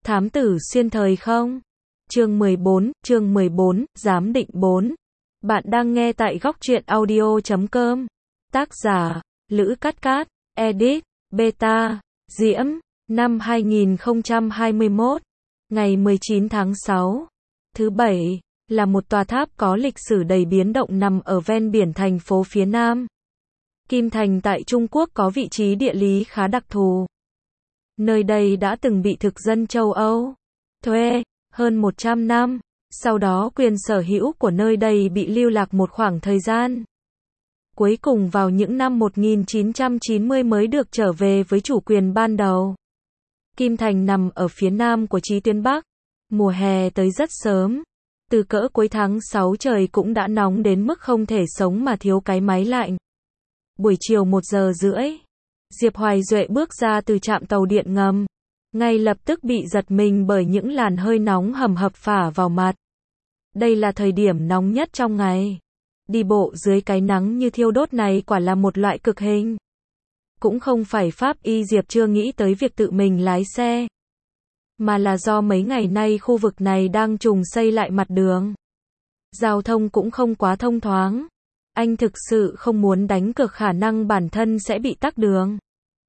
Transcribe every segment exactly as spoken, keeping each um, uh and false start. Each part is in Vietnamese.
Thám tử xuyên thời không? Chương mười bốn, chương mười bốn, giám định bốn. Bạn đang nghe tại góc truyện audio chấm com. Tác giả, Lữ Cát Cát, edit, beta, Diễm, năm hai nghìn không trăm hai mươi mốt, ngày mười chín tháng sáu, thứ bảy, là một tòa tháp có lịch sử đầy biến động nằm ở ven biển thành phố phía Nam. Kim Thành tại Trung Quốc có vị trí địa lý khá đặc thù. Nơi đây đã từng bị thực dân châu Âu thuê hơn một trăm năm, sau đó quyền sở hữu của nơi đây bị lưu lạc một khoảng thời gian. Cuối cùng vào những năm một nghìn chín trăm chín mươi mới được trở về với chủ quyền ban đầu. Kim Thành nằm ở phía nam của chí tuyến Bắc. Mùa hè tới rất sớm. Từ cỡ cuối tháng sáu trời cũng đã nóng đến mức không thể sống mà thiếu cái máy lạnh. Buổi chiều một giờ rưỡi, Diệp Hoài Duệ bước ra từ trạm tàu điện ngầm. Ngay lập tức bị giật mình bởi những làn hơi nóng hầm hập phả vào mặt. Đây là thời điểm nóng nhất trong ngày. Đi bộ dưới cái nắng như thiêu đốt này quả là một loại cực hình. Cũng không phải pháp y Diệp chưa nghĩ tới việc tự mình lái xe, mà là do mấy ngày nay khu vực này đang trùng xây lại mặt đường. Giao thông cũng không quá thông thoáng. Anh thực sự không muốn đánh cược khả năng bản thân sẽ bị tắc đường.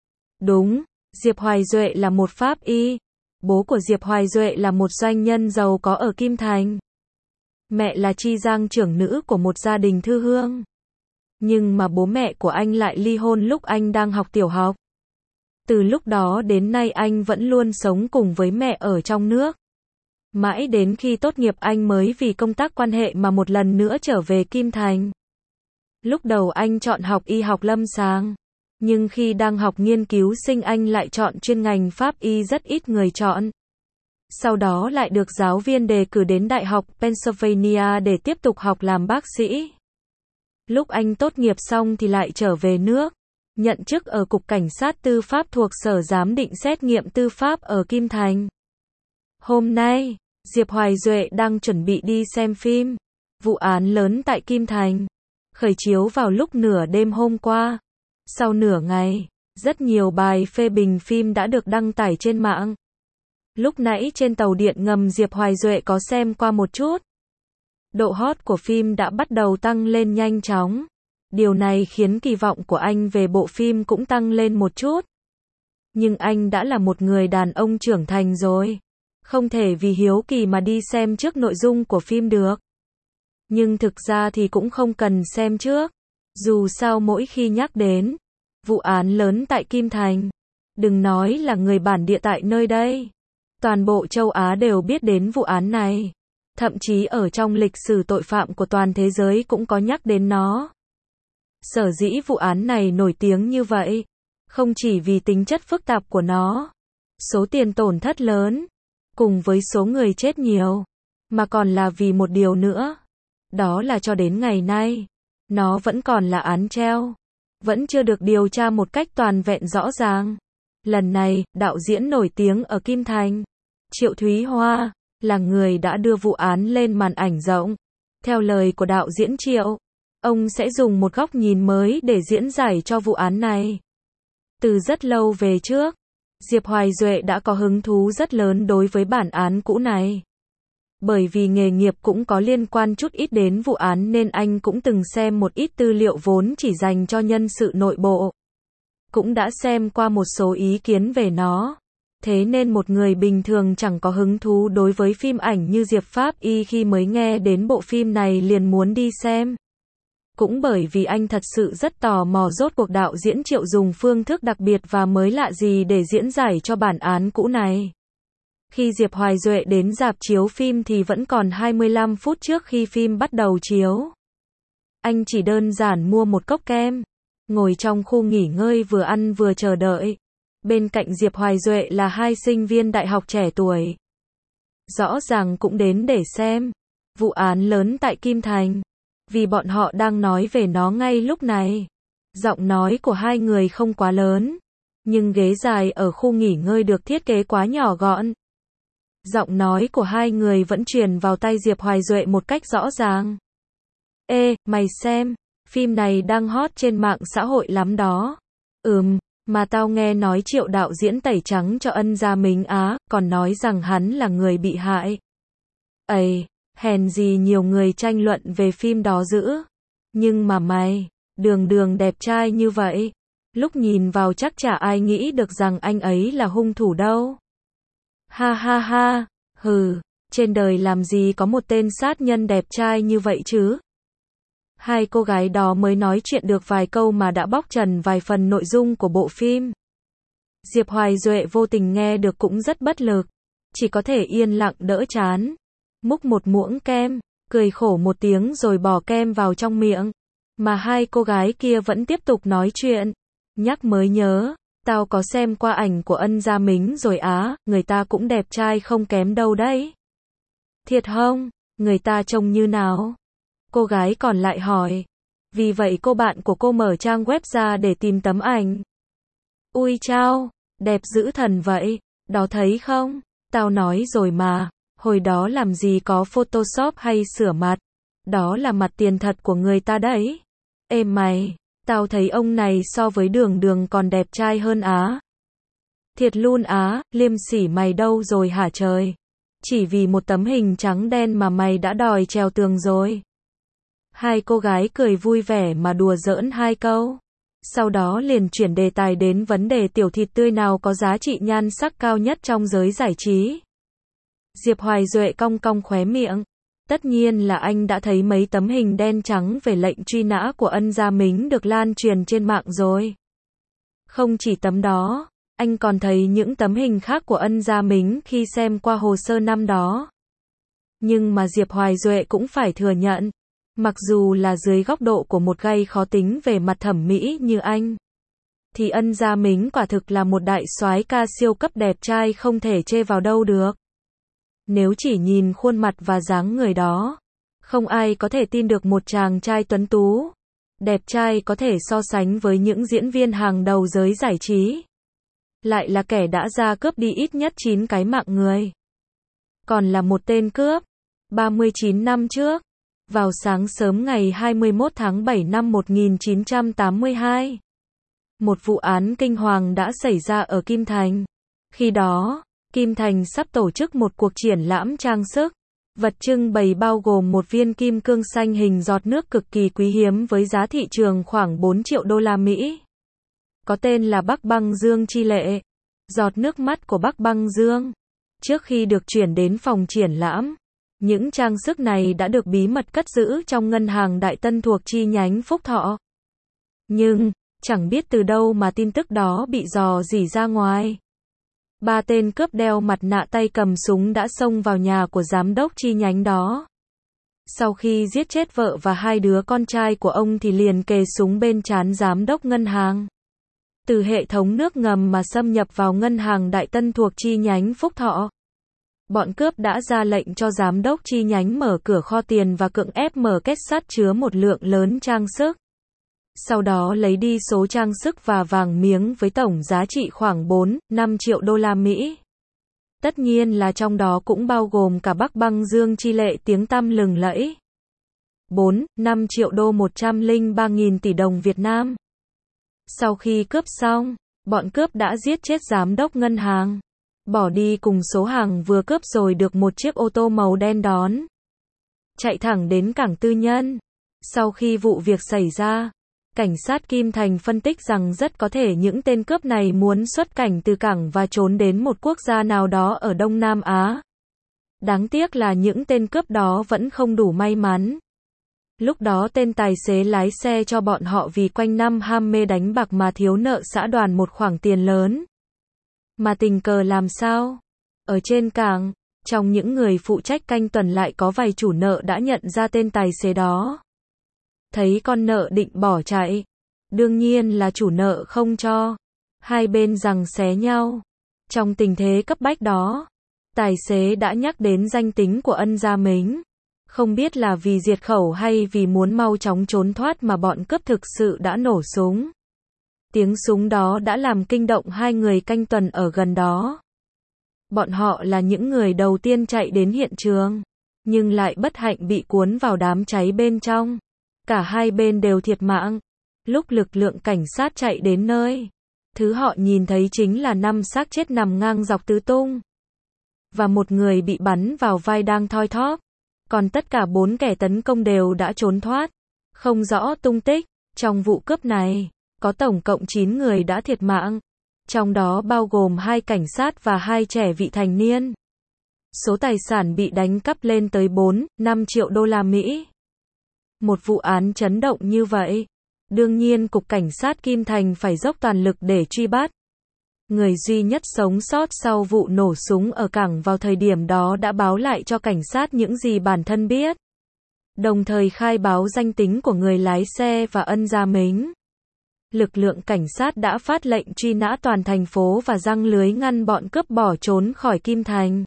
Đúng, Diệp Hoài Duệ là một pháp y. Bố của Diệp Hoài Duệ là một doanh nhân giàu có ở Kim Thành. Mẹ là chi giang trưởng nữ của một gia đình thư hương. Nhưng mà bố mẹ của anh lại ly hôn lúc anh đang học tiểu học. Từ lúc đó đến nay anh vẫn luôn sống cùng với mẹ ở trong nước. Mãi đến khi tốt nghiệp anh mới vì công tác quan hệ mà một lần nữa trở về Kim Thành. Lúc đầu anh chọn học y học lâm sàng. Nhưng khi đang học nghiên cứu sinh anh lại chọn chuyên ngành pháp y rất ít người chọn. Sau đó lại được giáo viên đề cử đến Đại học Pennsylvania để tiếp tục học làm bác sĩ. Lúc anh tốt nghiệp xong thì lại trở về nước, nhận chức ở Cục Cảnh sát Tư pháp thuộc Sở Giám định Xét nghiệm Tư pháp ở Kim Thành. Hôm nay, Diệp Hoài Duệ đang chuẩn bị đi xem phim Vụ án lớn tại Kim Thành, khởi chiếu vào lúc nửa đêm hôm qua. Sau nửa ngày, rất nhiều bài phê bình phim đã được đăng tải trên mạng. Lúc nãy trên tàu điện ngầm Diệp Hoài Duệ có xem qua một chút. Độ hot của phim đã bắt đầu tăng lên nhanh chóng. Điều này khiến kỳ vọng của anh về bộ phim cũng tăng lên một chút. Nhưng anh đã là một người đàn ông trưởng thành rồi. Không thể vì hiếu kỳ mà đi xem trước nội dung của phim được. Nhưng thực ra thì cũng không cần xem trước. Dù sao mỗi khi nhắc đến vụ án lớn tại Kim Thành, đừng nói là người bản địa tại nơi đây, toàn bộ châu Á đều biết đến vụ án này. Thậm chí ở trong lịch sử tội phạm của toàn thế giới cũng có nhắc đến nó. Sở dĩ vụ án này nổi tiếng như vậy, không chỉ vì tính chất phức tạp của nó, số tiền tổn thất lớn, cùng với số người chết nhiều, mà còn là vì một điều nữa. Đó là cho đến ngày nay, nó vẫn còn là án treo, vẫn chưa được điều tra một cách toàn vẹn rõ ràng. Lần này, đạo diễn nổi tiếng ở Kim Thành, Triệu Thúy Hoa, là người đã đưa vụ án lên màn ảnh rộng. Theo lời của đạo diễn Triệu, ông sẽ dùng một góc nhìn mới để diễn giải cho vụ án này. Từ rất lâu về trước, Diệp Hoài Duệ đã có hứng thú rất lớn đối với bản án cũ này. Bởi vì nghề nghiệp cũng có liên quan chút ít đến vụ án nên anh cũng từng xem một ít tư liệu vốn chỉ dành cho nhân sự nội bộ. Cũng đã xem qua một số ý kiến về nó. Thế nên một người bình thường chẳng có hứng thú đối với phim ảnh như Diệp Pháp Y khi mới nghe đến bộ phim này liền muốn đi xem. Cũng bởi vì anh thật sự rất tò mò rốt cuộc đạo diễn Triệu dùng phương thức đặc biệt và mới lạ gì để diễn giải cho bản án cũ này. Khi Diệp Hoài Duệ đến rạp chiếu phim thì vẫn còn hai mươi lăm phút trước khi phim bắt đầu chiếu. Anh chỉ đơn giản mua một cốc kem, ngồi trong khu nghỉ ngơi vừa ăn vừa chờ đợi. Bên cạnh Diệp Hoài Duệ là hai sinh viên đại học trẻ tuổi. Rõ ràng cũng đến để xem vụ án lớn tại Kim Thành, vì bọn họ đang nói về nó ngay lúc này. Giọng nói của hai người không quá lớn, nhưng ghế dài ở khu nghỉ ngơi được thiết kế quá nhỏ gọn. Giọng nói của hai người vẫn truyền vào tai Diệp Hoài Duệ một cách rõ ràng. Ê, mày xem, phim này đang hot trên mạng xã hội lắm đó. Ừm, Mà tao nghe nói Triệu đạo diễn tẩy trắng cho Ân Gia Mính á, còn nói rằng hắn là người bị hại. Ây, hèn gì nhiều người tranh luận về phim đó dữ. Nhưng mà mày, Đường Đường đẹp trai như vậy, lúc nhìn vào chắc chả ai nghĩ được rằng anh ấy là hung thủ đâu. Ha ha ha, hừ, trên đời làm gì có một tên sát nhân đẹp trai như vậy chứ. Hai cô gái đó mới nói chuyện được vài câu mà đã bóc trần vài phần nội dung của bộ phim. Diệp Hoài Duệ vô tình nghe được cũng rất bất lực, chỉ có thể yên lặng đỡ chán, múc một muỗng kem, cười khổ một tiếng rồi bỏ kem vào trong miệng. Mà hai cô gái kia vẫn tiếp tục nói chuyện. Nhắc mới nhớ, tao có xem qua ảnh của Ân Gia Mính rồi á, người ta cũng đẹp trai không kém đâu đấy. Thiệt không? Người ta trông như nào? Cô gái còn lại hỏi. Vì vậy cô bạn của cô mở trang web ra để tìm tấm ảnh. Ui chao, đẹp dữ thần vậy, đó thấy không? Tao nói rồi mà, hồi đó làm gì có Photoshop hay sửa mặt. Đó là mặt tiền thật của người ta đấy. Ê mày, tao thấy ông này so với Đường Đường còn đẹp trai hơn á. Thiệt luôn á, liêm sỉ mày đâu rồi hả trời? Chỉ vì một tấm hình trắng đen mà mày đã đòi trèo tường rồi. Hai cô gái cười vui vẻ mà đùa giỡn hai câu. Sau đó liền chuyển đề tài đến vấn đề tiểu thịt tươi nào có giá trị nhan sắc cao nhất trong giới giải trí. Diệp Hoài Duệ cong cong khóe miệng. Tất nhiên là anh đã thấy mấy tấm hình đen trắng về lệnh truy nã của Ân Gia Mính được lan truyền trên mạng rồi. Không chỉ tấm đó, anh còn thấy những tấm hình khác của Ân Gia Mính khi xem qua hồ sơ năm đó. Nhưng mà Diệp Hoài Duệ cũng phải thừa nhận, mặc dù là dưới góc độ của một gay khó tính về mặt thẩm mỹ như anh, thì Ân Gia Mính quả thực là một đại soái ca siêu cấp đẹp trai không thể chê vào đâu được. Nếu chỉ nhìn khuôn mặt và dáng người đó, không ai có thể tin được một chàng trai tuấn tú, đẹp trai có thể so sánh với những diễn viên hàng đầu giới giải trí. Lại là kẻ đã ra cướp đi ít nhất chín cái mạng người. Còn là một tên cướp. ba mươi chín năm trước, vào sáng sớm ngày hai mươi mốt tháng bảy năm một nghìn chín trăm tám mươi hai, một vụ án kinh hoàng đã xảy ra ở Kim Thành. Khi đó, Kim Thành sắp tổ chức một cuộc triển lãm trang sức. Vật trưng bày bao gồm một viên kim cương xanh hình giọt nước cực kỳ quý hiếm với giá thị trường khoảng bốn triệu đô la Mỹ. Có tên là Bắc Băng Dương Chi Lệ. Giọt nước mắt của Bắc Băng Dương. Trước khi được chuyển đến phòng triển lãm, những trang sức này đã được bí mật cất giữ trong ngân hàng Đại Tân thuộc chi nhánh Phúc Thọ. Nhưng, chẳng biết từ đâu mà tin tức đó bị dò dỉ ra ngoài. Ba tên cướp đeo mặt nạ tay cầm súng đã xông vào nhà của giám đốc chi nhánh đó. Sau khi giết chết vợ và hai đứa con trai của ông thì liền kề súng bên trán giám đốc ngân hàng. Từ hệ thống nước ngầm mà xâm nhập vào ngân hàng Đại Tân thuộc chi nhánh Phúc Thọ. Bọn cướp đã ra lệnh cho giám đốc chi nhánh mở cửa kho tiền và cưỡng ép mở két sắt chứa một lượng lớn trang sức. Sau đó lấy đi số trang sức và vàng miếng với tổng giá trị khoảng bốn, năm triệu đô la Mỹ. Tất nhiên là trong đó cũng bao gồm cả Bắc Băng Dương Chi Lệ tiếng tăm lừng lẫy. bốn, năm triệu đô một trăm lẻ ba nghìn tỷ đồng Việt Nam. Sau khi cướp xong, bọn cướp đã giết chết giám đốc ngân hàng. Bỏ đi cùng số hàng vừa cướp rồi được một chiếc ô tô màu đen đón. Chạy thẳng đến cảng tư nhân. Sau khi vụ việc xảy ra, cảnh sát Kim Thành phân tích rằng rất có thể những tên cướp này muốn xuất cảnh từ cảng và trốn đến một quốc gia nào đó ở Đông Nam Á. Đáng tiếc là những tên cướp đó vẫn không đủ may mắn. Lúc đó tên tài xế lái xe cho bọn họ vì quanh năm ham mê đánh bạc mà thiếu nợ xã đoàn một khoản tiền lớn. Mà tình cờ làm sao? Ở trên cảng, trong những người phụ trách canh tuần lại có vài chủ nợ đã nhận ra tên tài xế đó. Thấy con nợ định bỏ chạy. Đương nhiên là chủ nợ không cho. Hai bên giằng xé nhau. Trong tình thế cấp bách đó, tài xế đã nhắc đến danh tính của Ân Gia Mính. Không biết là vì diệt khẩu hay vì muốn mau chóng trốn thoát mà bọn cướp thực sự đã nổ súng. Tiếng súng đó đã làm kinh động hai người canh tuần ở gần đó. Bọn họ là những người đầu tiên chạy đến hiện trường, nhưng lại bất hạnh bị cuốn vào đám cháy bên trong. Cả hai bên đều thiệt mạng. Lúc lực lượng cảnh sát chạy đến nơi, Thứ họ nhìn thấy chính là năm xác chết nằm ngang dọc tứ tung. Và một người bị bắn vào vai đang thoi thóp. Còn tất cả bốn kẻ tấn công đều đã trốn thoát. Không rõ tung tích. Trong vụ cướp này, có tổng cộng chín người đã thiệt mạng. Trong đó bao gồm hai cảnh sát và hai trẻ vị thành niên. Số tài sản bị đánh cắp lên tới bốn, năm triệu đô la Mỹ. Một vụ án chấn động như vậy. Đương nhiên Cục Cảnh sát Kim Thành phải dốc toàn lực để truy bắt. Người duy nhất sống sót sau vụ nổ súng ở cảng vào thời điểm đó đã báo lại cho cảnh sát những gì bản thân biết. Đồng thời khai báo danh tính của người lái xe và Ân Gia Mính. Lực lượng cảnh sát đã phát lệnh truy nã toàn thành phố và giăng lưới ngăn bọn cướp bỏ trốn khỏi Kim Thành.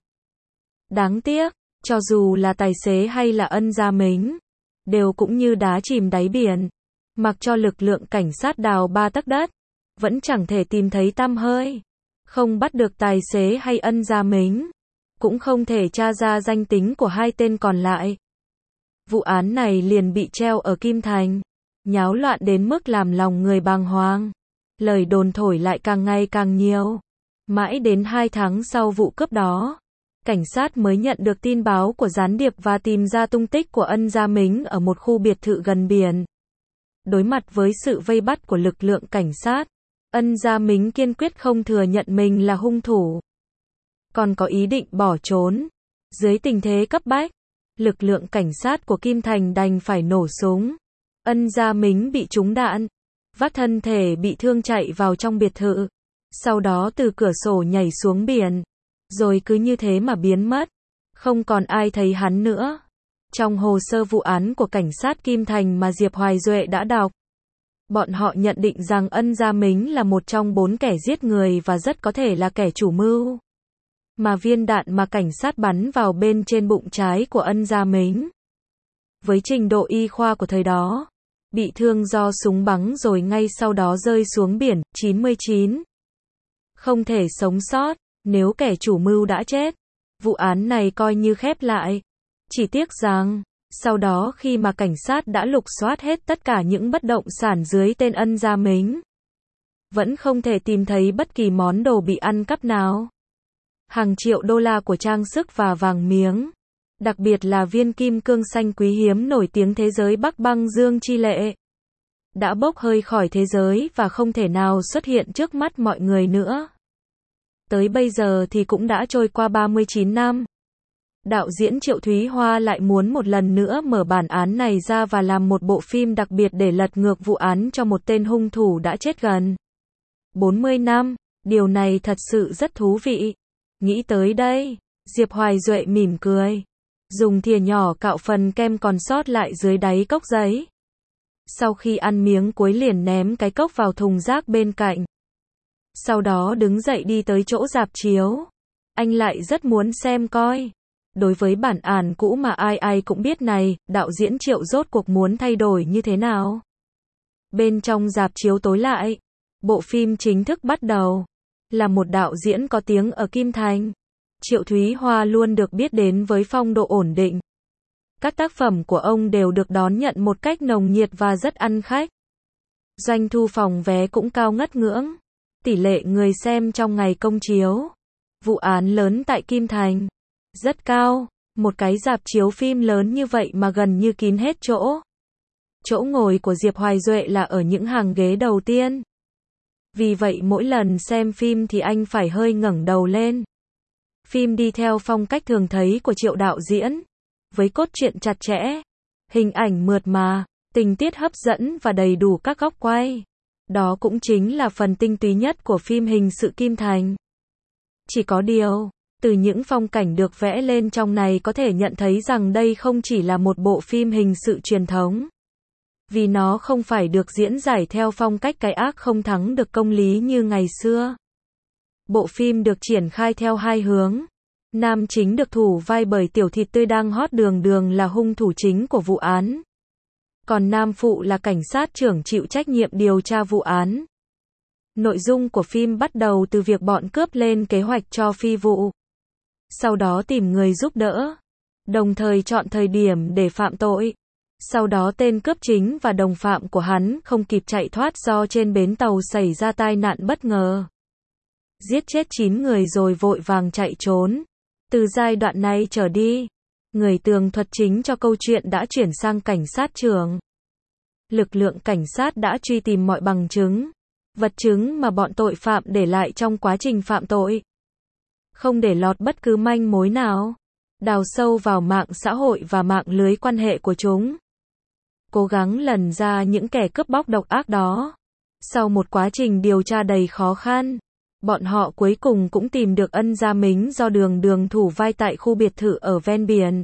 Đáng tiếc, cho dù là tài xế hay là Ân Gia Mính, đều cũng như đá chìm đáy biển. Mặc cho lực lượng cảnh sát đào ba tấc đất, vẫn chẳng thể tìm thấy tăm hơi. Không bắt được tài xế hay Ân Gia Mính, cũng không thể tra ra danh tính của hai tên còn lại. Vụ án này liền bị treo ở Kim Thành, nháo loạn đến mức làm lòng người bàng hoàng. Lời đồn thổi lại càng ngày càng nhiều. Mãi đến hai tháng sau vụ cướp đó, cảnh sát mới nhận được tin báo của gián điệp và tìm ra tung tích của Ân Gia Mính ở một khu biệt thự gần biển. Đối mặt với sự vây bắt của lực lượng cảnh sát, Ân Gia Mính kiên quyết không thừa nhận mình là hung thủ, còn có ý định bỏ trốn. Dưới tình thế cấp bách, lực lượng cảnh sát của Kim Thành đành phải nổ súng. Ân Gia Mính bị trúng đạn, vắt thân thể bị thương chạy vào trong biệt thự, sau đó từ cửa sổ nhảy xuống biển, rồi cứ như thế mà biến mất. Không còn ai thấy hắn nữa. Trong hồ sơ vụ án của cảnh sát Kim Thành mà Diệp Hoài Duệ đã đọc, bọn họ nhận định rằng Ân Gia Mính là một trong bốn kẻ giết người và rất có thể là kẻ chủ mưu. Mà viên đạn mà cảnh sát bắn vào bên trên bụng trái của Ân Gia Mính, với trình độ y khoa của thời đó, bị thương do súng bắn rồi ngay sau đó rơi xuống biển. chín mươi chín Không thể sống sót. Nếu kẻ chủ mưu đã chết, vụ án này coi như khép lại. Chỉ tiếc rằng, sau đó khi mà cảnh sát đã lục soát hết tất cả những bất động sản dưới tên Ân Gia Mính, vẫn không thể tìm thấy bất kỳ món đồ bị ăn cắp nào. Hàng triệu đô la của trang sức và vàng miếng, đặc biệt là viên kim cương xanh quý hiếm nổi tiếng thế giới Bắc Băng Dương chi lệ, đã bốc hơi khỏi thế giới và không thể nào xuất hiện trước mắt mọi người nữa. Tới bây giờ thì cũng đã trôi qua ba mươi chín năm. Đạo diễn Triệu Thúy Hoa lại muốn một lần nữa mở bản án này ra và làm một bộ phim đặc biệt để lật ngược vụ án cho một tên hung thủ đã chết gần bốn mươi năm. Điều này thật sự rất thú vị. Nghĩ tới đây, Diệp Hoài Duệ mỉm cười, dùng thìa nhỏ cạo phần kem còn sót lại dưới đáy cốc giấy. Sau khi ăn miếng cuối liền ném cái cốc vào thùng rác bên cạnh. Sau đó đứng dậy đi tới chỗ rạp chiếu. Anh lại rất muốn xem coi. Đối với bản án cũ mà ai ai cũng biết này, đạo diễn Triệu rốt cuộc muốn thay đổi như thế nào? Bên trong rạp chiếu tối lại, bộ phim chính thức bắt đầu. Là một đạo diễn có tiếng ở Kim Thành, Triệu Thúy Hoa luôn được biết đến với phong độ ổn định. Các tác phẩm của ông đều được đón nhận một cách nồng nhiệt và rất ăn khách. Doanh thu phòng vé cũng cao ngất ngưỡng. Tỷ lệ người xem trong ngày công chiếu vụ án lớn tại Kim Thành rất cao. Một cái rạp chiếu phim lớn như vậy mà gần như kín hết chỗ. Chỗ ngồi của Diệp Hoài Duệ là ở những hàng ghế đầu tiên. Vì vậy mỗi lần xem phim thì anh phải hơi ngẩng đầu lên. Phim đi theo phong cách thường thấy của Triệu đạo diễn, với cốt truyện chặt chẽ, hình ảnh mượt mà, tình tiết hấp dẫn và đầy đủ các góc quay. Đó cũng chính là phần tinh túy nhất của phim hình sự Kim Thành. Chỉ có điều, từ những phong cảnh được vẽ lên trong này có thể nhận thấy rằng đây không chỉ là một bộ phim hình sự truyền thống. Vì nó không phải được diễn giải theo phong cách cái ác không thắng được công lý như ngày xưa. Bộ phim được triển khai theo hai hướng. Nam chính được thủ vai bởi tiểu thịt tươi đang hot đường đường là hung thủ chính của vụ án. Còn nam phụ là cảnh sát trưởng chịu trách nhiệm điều tra vụ án. Nội dung của phim bắt đầu từ việc bọn cướp lên kế hoạch cho phi vụ. Sau đó tìm người giúp đỡ. Đồng thời chọn thời điểm để phạm tội. Sau đó tên cướp chính và đồng phạm của hắn không kịp chạy thoát do trên bến tàu xảy ra tai nạn bất ngờ. Giết chết chín người rồi vội vàng chạy trốn. Từ giai đoạn này trở đi, người tường thuật chính cho câu chuyện đã chuyển sang cảnh sát trưởng. Lực lượng cảnh sát đã truy tìm mọi bằng chứng, vật chứng mà bọn tội phạm để lại trong quá trình phạm tội. Không để lọt bất cứ manh mối nào. Đào sâu vào mạng xã hội và mạng lưới quan hệ của chúng. Cố gắng lần ra những kẻ cướp bóc độc ác đó. Sau một quá trình điều tra đầy khó khăn, bọn họ cuối cùng cũng tìm được Ân Gia Mính do Đường Đường thủ vai tại khu biệt thự ở ven biển.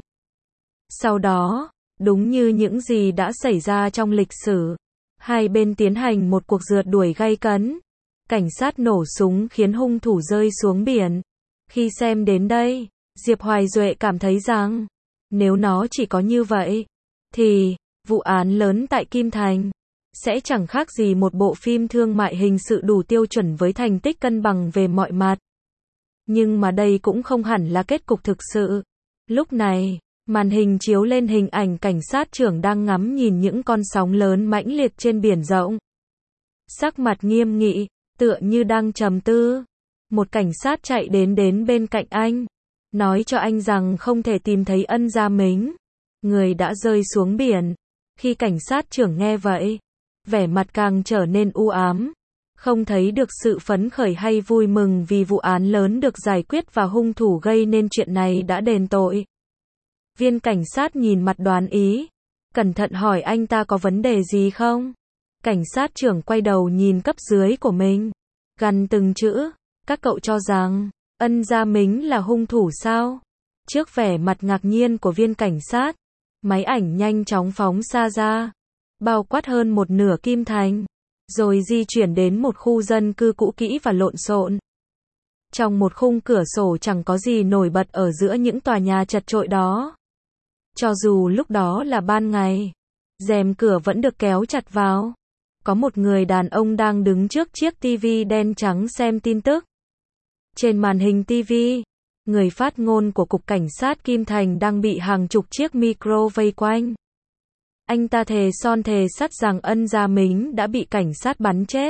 Sau đó, đúng như những gì đã xảy ra trong lịch sử, hai bên tiến hành một cuộc rượt đuổi gay cấn. Cảnh sát nổ súng khiến hung thủ rơi xuống biển. Khi xem đến đây, Diệp Hoài Duệ cảm thấy rằng, nếu nó chỉ có như vậy, thì, vụ án lớn tại Kim Thành, sẽ chẳng khác gì một bộ phim thương mại hình sự đủ tiêu chuẩn với thành tích cân bằng về mọi mặt. Nhưng mà đây cũng không hẳn là kết cục thực sự. Lúc này, màn hình chiếu lên hình ảnh cảnh sát trưởng đang ngắm nhìn những con sóng lớn mãnh liệt trên biển rộng. Sắc mặt nghiêm nghị, tựa như đang trầm tư. Một cảnh sát chạy đến đến bên cạnh anh, nói cho anh rằng không thể tìm thấy Ân Gia Mính, người đã rơi xuống biển. Khi cảnh sát trưởng nghe vậy, vẻ mặt càng trở nên u ám, không thấy được sự phấn khởi hay vui mừng vì vụ án lớn được giải quyết và hung thủ gây nên chuyện này đã đền tội. Viên cảnh sát nhìn mặt đoán ý, cẩn thận hỏi anh ta có vấn đề gì không? Cảnh sát trưởng quay đầu nhìn cấp dưới của mình, gằn từng chữ, các cậu cho rằng, Ân Gia Mính là hung thủ sao? Trước vẻ mặt ngạc nhiên của viên cảnh sát, máy ảnh nhanh chóng phóng xa ra, bao quát hơn một nửa Kim Thành, rồi di chuyển đến một khu dân cư cũ kỹ và lộn xộn. Trong một khung cửa sổ chẳng có gì nổi bật ở giữa những tòa nhà chật chội đó. Cho dù lúc đó là ban ngày, rèm cửa vẫn được kéo chặt vào. Có một người đàn ông đang đứng trước chiếc tivi đen trắng xem tin tức. Trên màn hình tivi, người phát ngôn của Cục Cảnh sát Kim Thành đang bị hàng chục chiếc micro vây quanh. Anh ta thề son thề sắt rằng Ân Gia Mính đã bị cảnh sát bắn chết.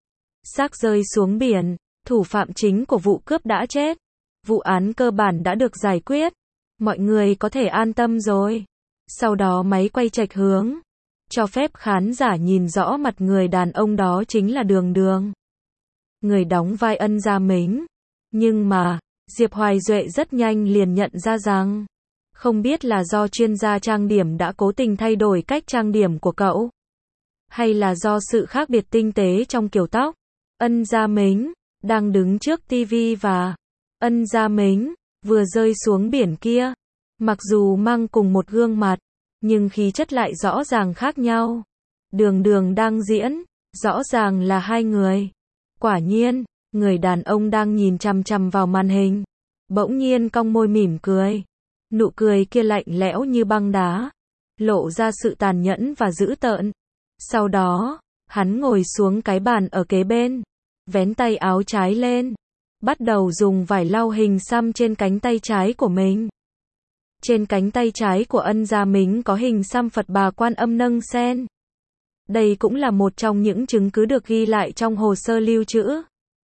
Xác rơi xuống biển, thủ phạm chính của vụ cướp đã chết. Vụ án cơ bản đã được giải quyết. Mọi người có thể an tâm rồi. Sau đó máy quay chệch hướng, cho phép khán giả nhìn rõ mặt người đàn ông đó chính là Đường Đường, người đóng vai Ân Gia Mính. Nhưng mà, Diệp Hoài Duệ rất nhanh liền nhận ra rằng, không biết là do chuyên gia trang điểm đã cố tình thay đổi cách trang điểm của cậu, hay là do sự khác biệt tinh tế trong kiểu tóc. Ân Gia Mính đang đứng trước tivi và Ân Gia Mính vừa rơi xuống biển kia, mặc dù mang cùng một gương mặt, nhưng khí chất lại rõ ràng khác nhau. Đường Đường đang diễn, rõ ràng là hai người. Quả nhiên, người đàn ông đang nhìn chằm chằm vào màn hình, bỗng nhiên cong môi mỉm cười. Nụ cười kia lạnh lẽo như băng đá, lộ ra sự tàn nhẫn và dữ tợn. Sau đó, hắn ngồi xuống cái bàn ở kế bên, vén tay áo trái lên, bắt đầu dùng vải lau hình xăm trên cánh tay trái của mình. Trên cánh tay trái của Ân Gia Mính có hình xăm Phật Bà Quan Âm nâng sen. Đây cũng là một trong những chứng cứ được ghi lại trong hồ sơ lưu trữ.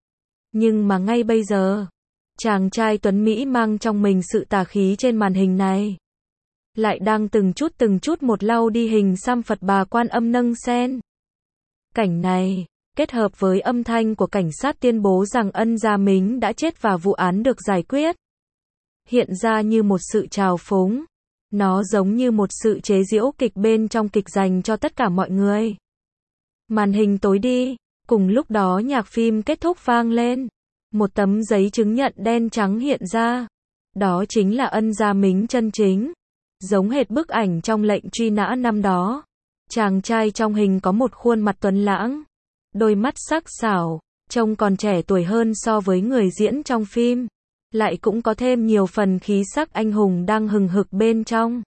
Nhưng mà ngay bây giờ, chàng trai tuấn Mỹ mang trong mình sự tà khí trên màn hình này, lại đang từng chút từng chút một lau đi hình xăm Phật Bà Quan Âm nâng sen. Cảnh này, kết hợp với âm thanh của cảnh sát tuyên bố rằng Ân Gia Mính đã chết và vụ án được giải quyết, hiện ra như một sự trào phúng. Nó giống như một sự chế giễu kịch bên trong kịch dành cho tất cả mọi người. Màn hình tối đi, cùng lúc đó nhạc phim kết thúc vang lên. Một tấm giấy chứng nhận đen trắng hiện ra. Đó chính là Ân Gia Mính chân chính. Giống hệt bức ảnh trong lệnh truy nã năm đó. Chàng trai trong hình có một khuôn mặt tuấn lãng, đôi mắt sắc sảo, trông còn trẻ tuổi hơn so với người diễn trong phim. Lại cũng có thêm nhiều phần khí sắc anh hùng đang hừng hực bên trong.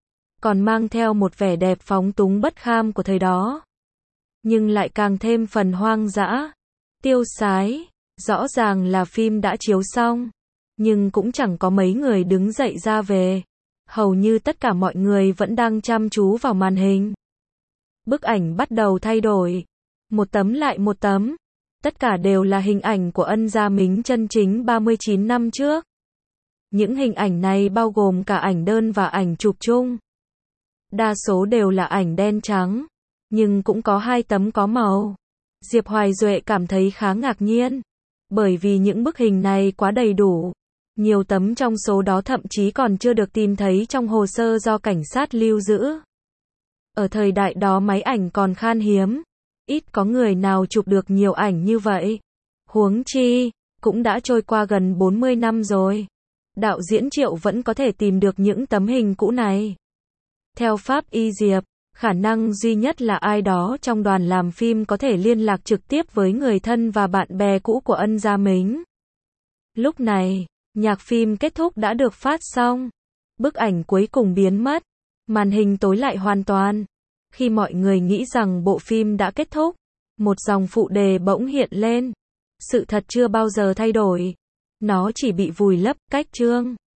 Còn mang theo một vẻ đẹp phóng túng bất kham của thời đó. Nhưng lại càng thêm phần hoang dã, tiêu sái. Rõ ràng là phim đã chiếu xong, nhưng cũng chẳng có mấy người đứng dậy ra về. hầu như tất cả mọi người vẫn đang chăm chú vào màn hình. Bức ảnh bắt đầu thay đổi. Một tấm lại một tấm. Tất cả đều là hình ảnh của Ân Gia Mính chân chính ba mươi chín năm trước. Những hình ảnh này bao gồm cả ảnh đơn và ảnh chụp chung. Đa số đều là ảnh đen trắng, nhưng cũng có hai tấm có màu. Diệp Hoài Duệ cảm thấy khá ngạc nhiên, bởi vì những bức hình này quá đầy đủ. Nhiều tấm trong số đó thậm chí còn chưa được tìm thấy trong hồ sơ do cảnh sát lưu giữ. Ở thời đại đó máy ảnh còn khan hiếm, ít có người nào chụp được nhiều ảnh như vậy. Huống chi, cũng đã trôi qua gần bốn mươi năm rồi. Đạo diễn Triệu vẫn có thể tìm được những tấm hình cũ này. Theo Pháp y Diệp, khả năng duy nhất là ai đó trong đoàn làm phim có thể liên lạc trực tiếp với người thân và bạn bè cũ của Ân Gia Mính. Lúc này, nhạc phim kết thúc đã được phát xong. Bức ảnh cuối cùng biến mất. Màn hình tối lại hoàn toàn. Khi mọi người nghĩ rằng bộ phim đã kết thúc, một dòng phụ đề bỗng hiện lên. Sự thật chưa bao giờ thay đổi. Nó chỉ bị vùi lấp, cách chương.